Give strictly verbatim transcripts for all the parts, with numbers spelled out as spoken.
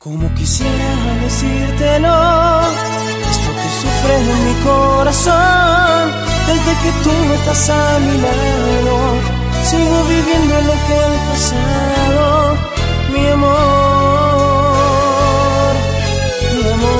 Como quisiera decírtelo, esto que sufre en mi corazón, desde que tú no estás a mi lado, sigo viviendo en aquel pasado, mi amor, mi amor.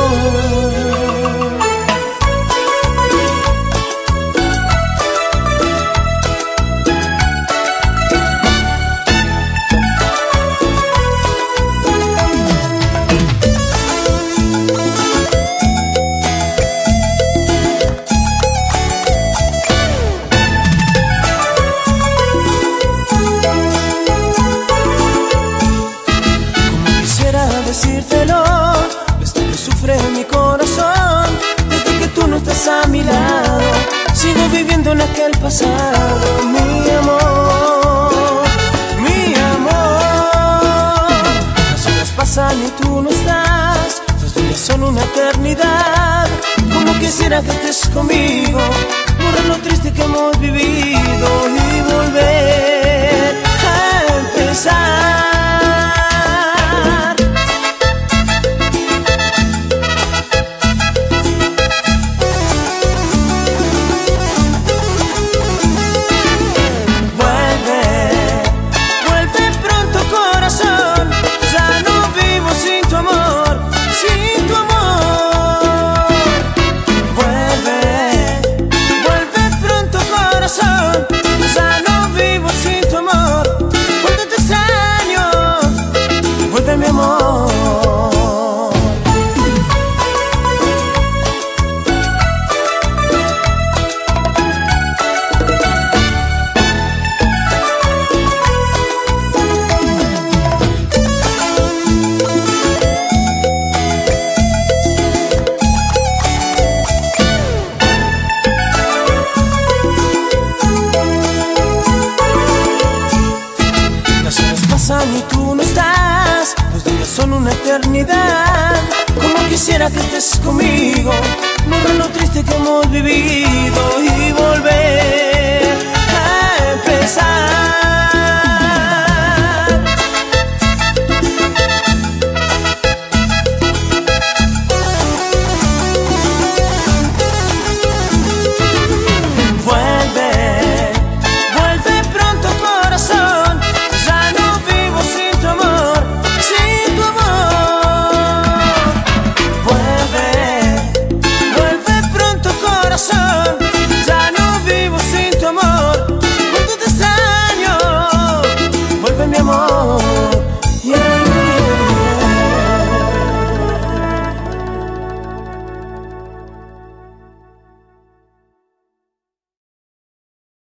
Decírtelo, esto que sufre en mi corazón, desde que tú no estás a mi lado, sigo viviendo en aquel pasado, mi amor, mi amor. Las horas pasan y tú no estás, los días son una eternidad. Como quisiera que estés conmigo, borrar lo triste que hemos vivido y volver a empezar. Y tú no estás, los días son una eternidad. Como quisiera que estés conmigo, borrar lo triste que hemos vivido y volver a empezar.